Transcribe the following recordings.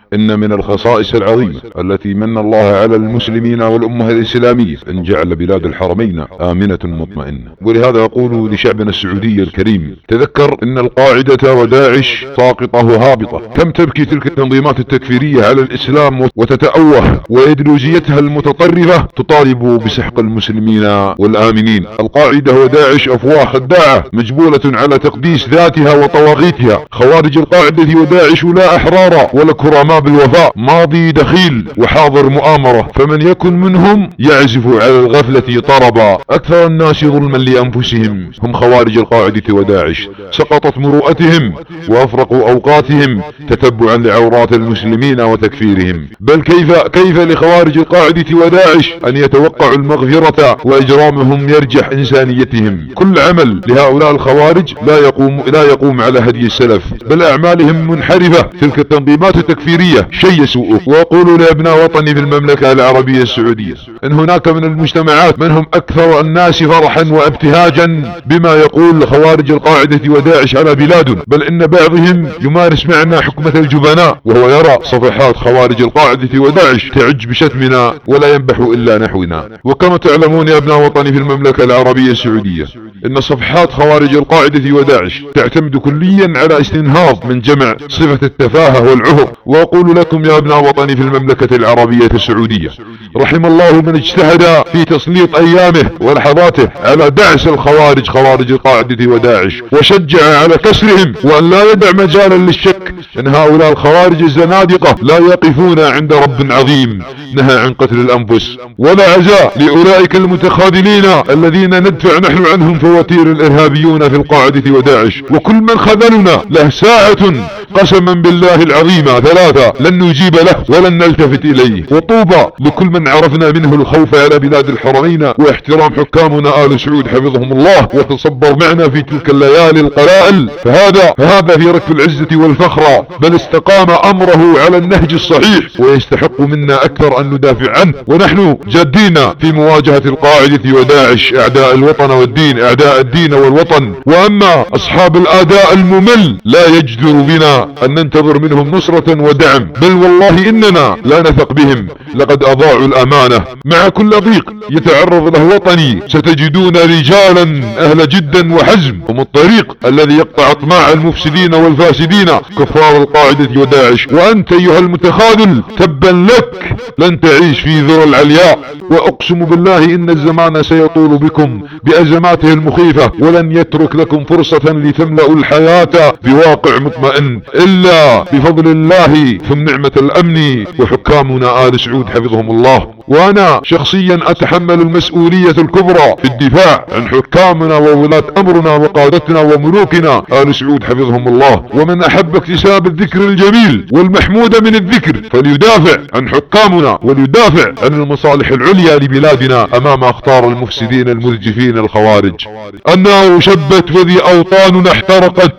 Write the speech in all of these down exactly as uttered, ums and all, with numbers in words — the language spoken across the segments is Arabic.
إن من الخصائص العظيمة التي من الله على المسلمين والأمة الإسلامية أن جعل بلاد الحرمين آمنة مطمئنة. ولهذا أقول لشعبنا السعودي الكريم: تذكر إن القاعدة وداعش ساقطة وهابطة. كم تبكي تلك التنظيمات التكفيرية على الإسلام وتتأوه، وإيديولوجيتها المتطرفة تطالب بسحق المسلمين والآمنين. القاعدة وداعش أفواه خداعة مجبولة على تقديس ذاتها وطواغيتها. خوارج القاعدة وداعش لا أحرار ولا كرماء بالوفاء، ماضي دخيل وحاضر مؤامرة، فمن يكن منهم يعزف على الغفلة طربا. أكثر الناس ظلما لأنفسهم هم خوارج القاعدة وداعش، سقطت مروءتهم وأفرقوا أوقاتهم تتبعا لعورات المسلمين وتكفيرهم. بل كيف كيف لخوارج القاعدة وداعش أن يتوقعوا المغفرة وإجرامهم يرجح إنسانيتهم؟ كل عمل لهؤلاء الخوارج لا يقوم لا يقوم على هدي السلف، بل أعمالهم منحرفة. تلك التنظيمات التكفيرية شيء يسوء. وأقول لأبناء وطني في المملكة العربية السعودية إن هناك من المجتمعات من هم أكثر الناس فرحا وابتهاجا بما يقول خوارج القاعدة وداعش على بلادنا، بل إن بعضهم يمارس معنا حكمة الجبناء وهو يرى صفحات خوارج القاعدة وداعش تعج بشتمنا ولا ينبح إلا نحونا. وكما تعلمون يا أبناء وطني في المملكة العربية السعودية إن صفحات خوارج القاعدة وداعش تعتمد كليا على استنهاض من جمع صفة التفاهة والعهر. وأقول لكم يا أبناء وطني في المملكة العربية السعودية: رحم الله من اجتهد في تسليط أيامه ولحظاته على دعس الخوارج خوارج القاعدة وداعش وشجع على كسرهم، وأن لا يدع مجالا للشك أن هؤلاء الخوارج الزنادقة لا يقفون عند رب عظيم نهى عن قتل الأنفس. ولا عزاء لأولئك المتخاذلين الذين ندفع نحن عنهم فواتير الإرهابيون في القاعدة وداعش. وكل من خذلنا له ساعة قسما بالله العظيم ثلاثة لن نجيب له ولن نلتفت إليه. وطوبى لكل من عرفنا منه الخوف على بلاد الحرمين واحترام حكامنا آل سعود حفظهم الله، وتصبر معنا في تلك الليالي القلائل، فهذا فهذا في ركب العزة والفخر، بل استقام أمره على النهج الصحيح ويستحق منا أكثر أن ندافع عنه. ونحن جادين في مواجهة القاعدة وداعش أعداء الوطن والدين، أعداء الدين والوطن. وأما أصحاب الأداء الممل لا يجدر بنا أن ننتظر منهم نصرة ودعم، بل والله إننا لا نثق بهم، لقد أضاعوا الأمانة. مع كل ضيق يتعرض له وطني ستجدون رجالا أهل جدا وحزم، هم الطريق الذي يقطع أطماع المفسدين والفاسدين كفار القاعدة وداعش. وأنت أيها المتخاذل تبا لك، لن تعيش في ذرى العلياء. وأقسم بالله إن الزمان سيطول بكم بأزماته المخيفة، ولن يترك لكم فرصة لتملأوا الحياة بواقع مطمئن إلا بفضل الله ثم نعمة الأمن وحكامنا آل سعود حفظهم الله. وأنا شخصيا أتحمل المسؤولية الكبرى في الدفاع عن حكامنا وولاة أمرنا وقادتنا وملوكنا آل سعود حفظهم الله. ومن أحب اكتساب الذكر الجميل والمحمود من الذكر فليدافع عن حكامنا وليدافع عن المصالح العليا لبلادنا أمام أخطار المفسدين المرجفين الخوارج. النار شبت وذي أوطاننا احترقت،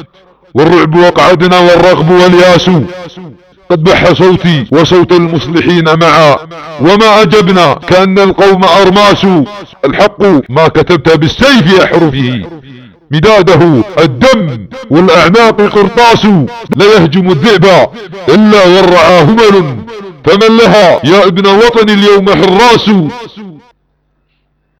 والرعب وقعدنا والرغب والياس، قد بح صوتي وصوت المصلحين معا، وما أجبنا كأن القوم أرماس. الحق ما كتبت بالسيف أحرفه، مداده الدم والأعناق قرطاس. لا يهجم الذئب إلا والرعى همل، فمن لها يا ابن وطن اليوم حراس.